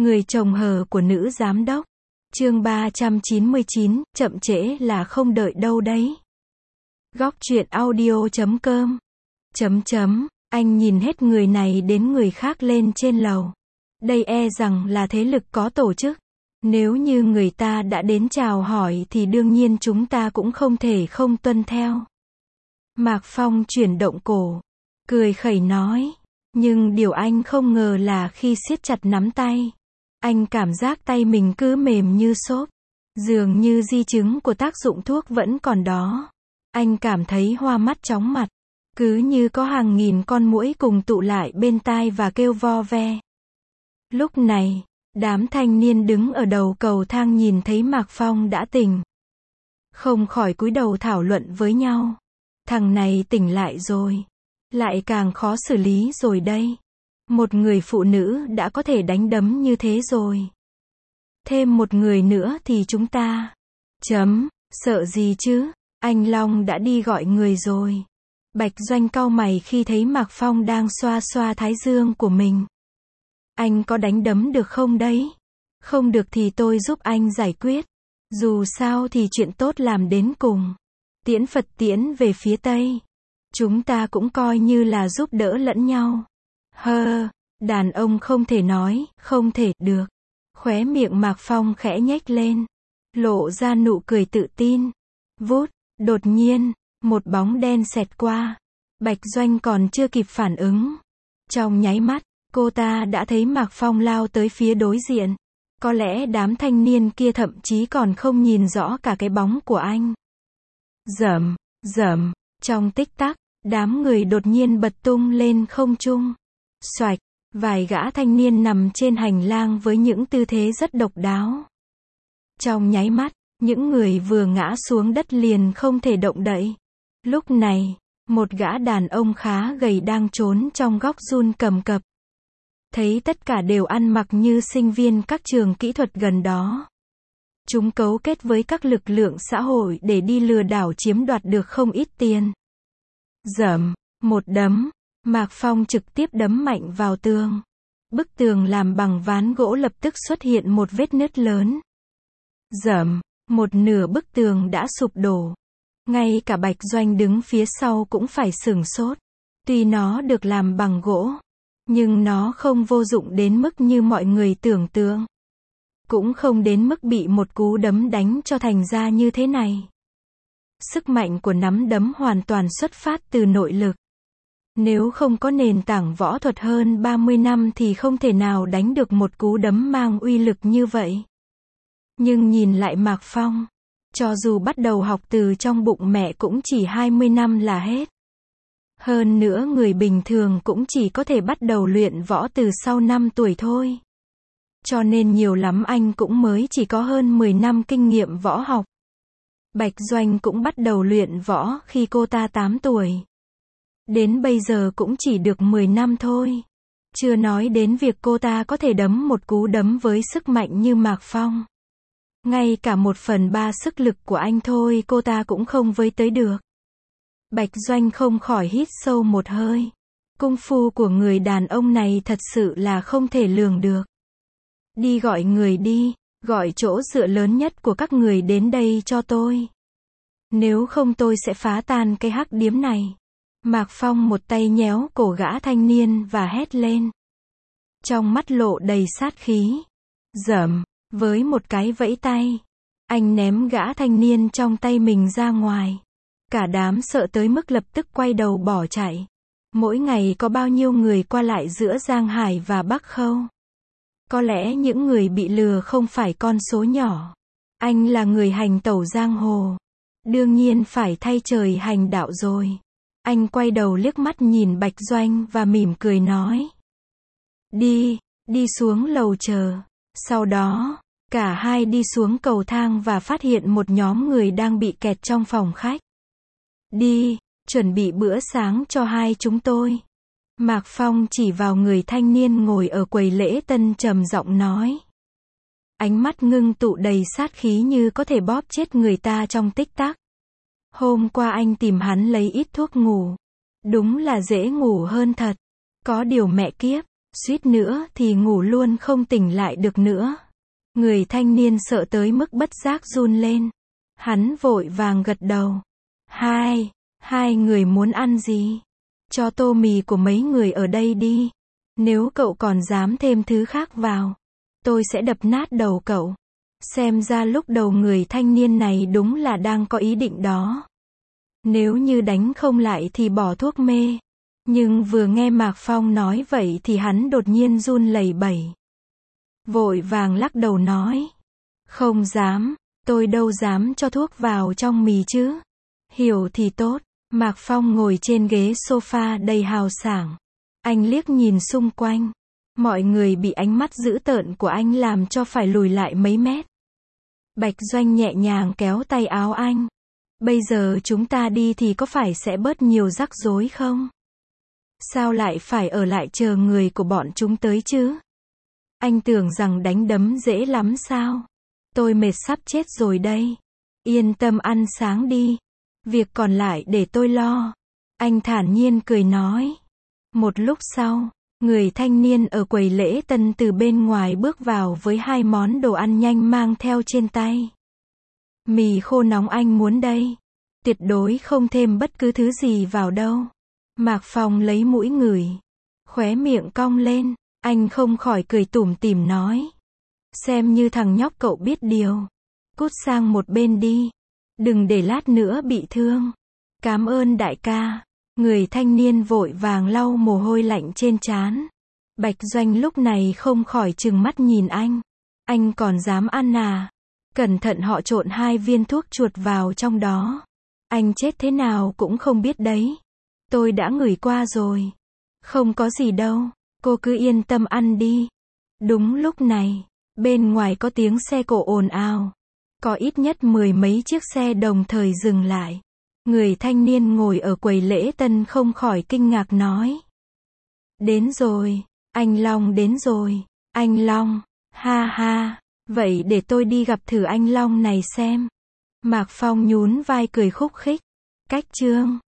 Người chồng hờ của nữ giám đốc. Chương 399, chậm trễ là không đợi đâu đấy. Góc truyện audio.com. Anh nhìn hết người này đến người khác lên trên lầu. Đây e rằng là thế lực có tổ chức. Nếu như người ta đã đến chào hỏi thì đương nhiên chúng ta cũng không thể không tuân theo. Mạc Phong chuyển động cổ, cười khẩy nói. Nhưng điều anh không ngờ là khi siết chặt nắm tay, anh cảm giác tay mình cứ mềm như xốp. Dường như di chứng của tác dụng thuốc vẫn còn đó. Anh cảm thấy hoa mắt chóng mặt. Cứ như có hàng nghìn con muỗi cùng tụ lại bên tai và kêu vo ve. Lúc này, đám thanh niên đứng ở đầu cầu thang nhìn thấy Mạc Phong đã tỉnh. Không khỏi cúi đầu thảo luận với nhau. Thằng này tỉnh lại rồi. Lại càng khó xử lý rồi đây. Một người phụ nữ đã có thể đánh đấm như thế rồi. Thêm một người nữa thì chúng ta. Sợ gì chứ? Anh Long đã đi gọi người rồi. Bạch Doanh cau mày khi thấy Mạc Phong đang xoa xoa thái dương của mình. Anh có đánh đấm được không đấy? Không được thì tôi giúp anh giải quyết. Dù sao thì chuyện tốt làm đến cùng. Tiễn Phật tiễn về phía Tây. Chúng ta cũng coi như là giúp đỡ lẫn nhau. Đàn ông không thể nói, không thể được. Khóe miệng Mạc Phong khẽ nhếch lên. Lộ ra nụ cười tự tin. Vút, đột nhiên, một bóng đen xẹt qua. Bạch Doanh còn chưa kịp phản ứng. Trong nháy mắt, cô ta đã thấy Mạc Phong lao tới phía đối diện. Có lẽ đám thanh niên kia thậm chí còn không nhìn rõ cả cái bóng của anh. Rầm, trong tích tắc, đám người đột nhiên bật tung lên không trung. Xoạch, vài gã thanh niên nằm trên hành lang với những tư thế rất độc đáo. Trong nháy mắt, những người vừa ngã xuống đất liền không thể động đậy. Lúc này, một gã đàn ông khá gầy đang trốn trong góc run cầm cập. Thấy tất cả đều ăn mặc như sinh viên các trường kỹ thuật gần đó. Chúng cấu kết với các lực lượng xã hội để đi lừa đảo chiếm đoạt được không ít tiền. Một đấm, Mạc Phong trực tiếp đấm mạnh vào tường. Bức tường làm bằng ván gỗ lập tức xuất hiện một vết nứt lớn. Một nửa bức tường đã sụp đổ. Ngay cả Bạch Doanh đứng phía sau cũng phải sửng sốt. Tuy nó được làm bằng gỗ, nhưng nó không vô dụng đến mức như mọi người tưởng tượng. Cũng không đến mức bị một cú đấm đánh cho thành ra như thế này. Sức mạnh của nắm đấm hoàn toàn xuất phát từ nội lực. Nếu không có nền tảng võ thuật hơn 30 năm thì không thể nào đánh được một cú đấm mang uy lực như vậy. Nhưng nhìn lại Mạc Phong, cho dù bắt đầu học từ trong bụng mẹ cũng chỉ 20 năm là hết. Hơn nữa người bình thường cũng chỉ có thể bắt đầu luyện võ từ sau 5 tuổi thôi. Cho nên nhiều lắm anh cũng mới chỉ có hơn 10 năm kinh nghiệm võ học. Bạch Doanh cũng bắt đầu luyện võ khi cô ta 8 tuổi. Đến bây giờ cũng chỉ được 10 năm thôi. Chưa nói đến việc cô ta có thể đấm một cú đấm với sức mạnh như Mạc Phong. Ngay cả 1/3 sức lực của anh thôi cô ta cũng không với tới được. Bạch Doanh không khỏi hít sâu một hơi. Công phu của người đàn ông này thật sự là không thể lường được. Đi gọi người đi, gọi chỗ dựa lớn nhất của các người đến đây cho tôi. Nếu không tôi sẽ phá tan cái hắc điếm này. Mạc Phong một tay nhéo cổ gã thanh niên và hét lên. Trong mắt lộ đầy sát khí. Với một cái vẫy tay, anh ném gã thanh niên trong tay mình ra ngoài. Cả đám sợ tới mức lập tức quay đầu bỏ chạy. Mỗi ngày có bao nhiêu người qua lại giữa Giang Hải và Bắc Khâu. Có lẽ những người bị lừa không phải con số nhỏ. Anh là người hành tẩu giang hồ. Đương nhiên phải thay trời hành đạo rồi. Anh quay đầu liếc mắt nhìn Bạch Doanh và mỉm cười nói. Đi xuống lầu chờ. Sau đó, cả hai đi xuống cầu thang và phát hiện một nhóm người đang bị kẹt trong phòng khách. Chuẩn bị bữa sáng cho hai chúng tôi. Mạc Phong chỉ vào người thanh niên ngồi ở quầy lễ tân trầm giọng nói. Ánh mắt ngưng tụ đầy sát khí như có thể bóp chết người ta trong tích tắc. Hôm qua anh tìm hắn lấy ít thuốc ngủ. Đúng là dễ ngủ hơn thật. Có điều mẹ kiếp, Suýt nữa thì ngủ luôn không tỉnh lại được nữa. Người thanh niên sợ tới mức bất giác run lên. Hắn vội vàng gật đầu. Hai người muốn ăn gì? Cho tô mì của mấy người ở đây đi. Nếu cậu còn dám thêm thứ khác vào, tôi sẽ đập nát đầu cậu. Xem ra lúc đầu người thanh niên này đúng là đang có ý định đó. Nếu như đánh không lại thì bỏ thuốc mê. Nhưng vừa nghe Mạc Phong nói vậy thì hắn đột nhiên run lẩy bẩy. Vội vàng lắc đầu nói. Không dám, tôi đâu dám cho thuốc vào trong mì chứ. Hiểu thì tốt. Mạc Phong ngồi trên ghế sofa đầy hào sảng. Anh liếc nhìn xung quanh. Mọi người bị ánh mắt dữ tợn của anh làm cho phải lùi lại mấy mét. Bạch Doanh nhẹ nhàng kéo tay áo anh. Bây giờ chúng ta đi thì có phải sẽ bớt nhiều rắc rối không? Sao lại phải ở lại chờ người của bọn chúng tới chứ? Anh tưởng rằng đánh đấm dễ lắm sao? Tôi mệt sắp chết rồi đây. Yên tâm ăn sáng đi. Việc còn lại để tôi lo. Anh thản nhiên cười nói. Một lúc sau, người thanh niên ở quầy lễ tân từ bên ngoài bước vào với 2 món đồ ăn nhanh mang theo trên tay. Mì khô nóng anh muốn đây. Tuyệt đối không thêm bất cứ thứ gì vào đâu. Mạc Phong lấy mũi ngửi. Khóe miệng cong lên. Anh không khỏi cười tủm tỉm nói. Xem như thằng nhóc cậu biết điều. Cút sang một bên đi. Đừng để lát nữa bị thương. Cảm ơn đại ca. Người thanh niên vội vàng lau mồ hôi lạnh trên trán. Bạch Doanh lúc này không khỏi trừng mắt nhìn anh. Anh còn dám ăn à? Cẩn thận họ trộn 2 viên thuốc chuột vào trong đó. Anh chết thế nào cũng không biết đấy. Tôi đã ngửi qua rồi. Không có gì đâu. Cô cứ yên tâm ăn đi. Đúng lúc này, bên ngoài có tiếng xe cộ ồn ào. Có ít nhất 10 mấy chiếc xe đồng thời dừng lại. Người thanh niên ngồi ở quầy lễ tân không khỏi kinh ngạc nói. Đến rồi, anh Long đến rồi. Anh Long, ha ha, vậy để tôi đi gặp thử anh Long này xem. Mạc Phong nhún vai cười khúc khích. Cách chương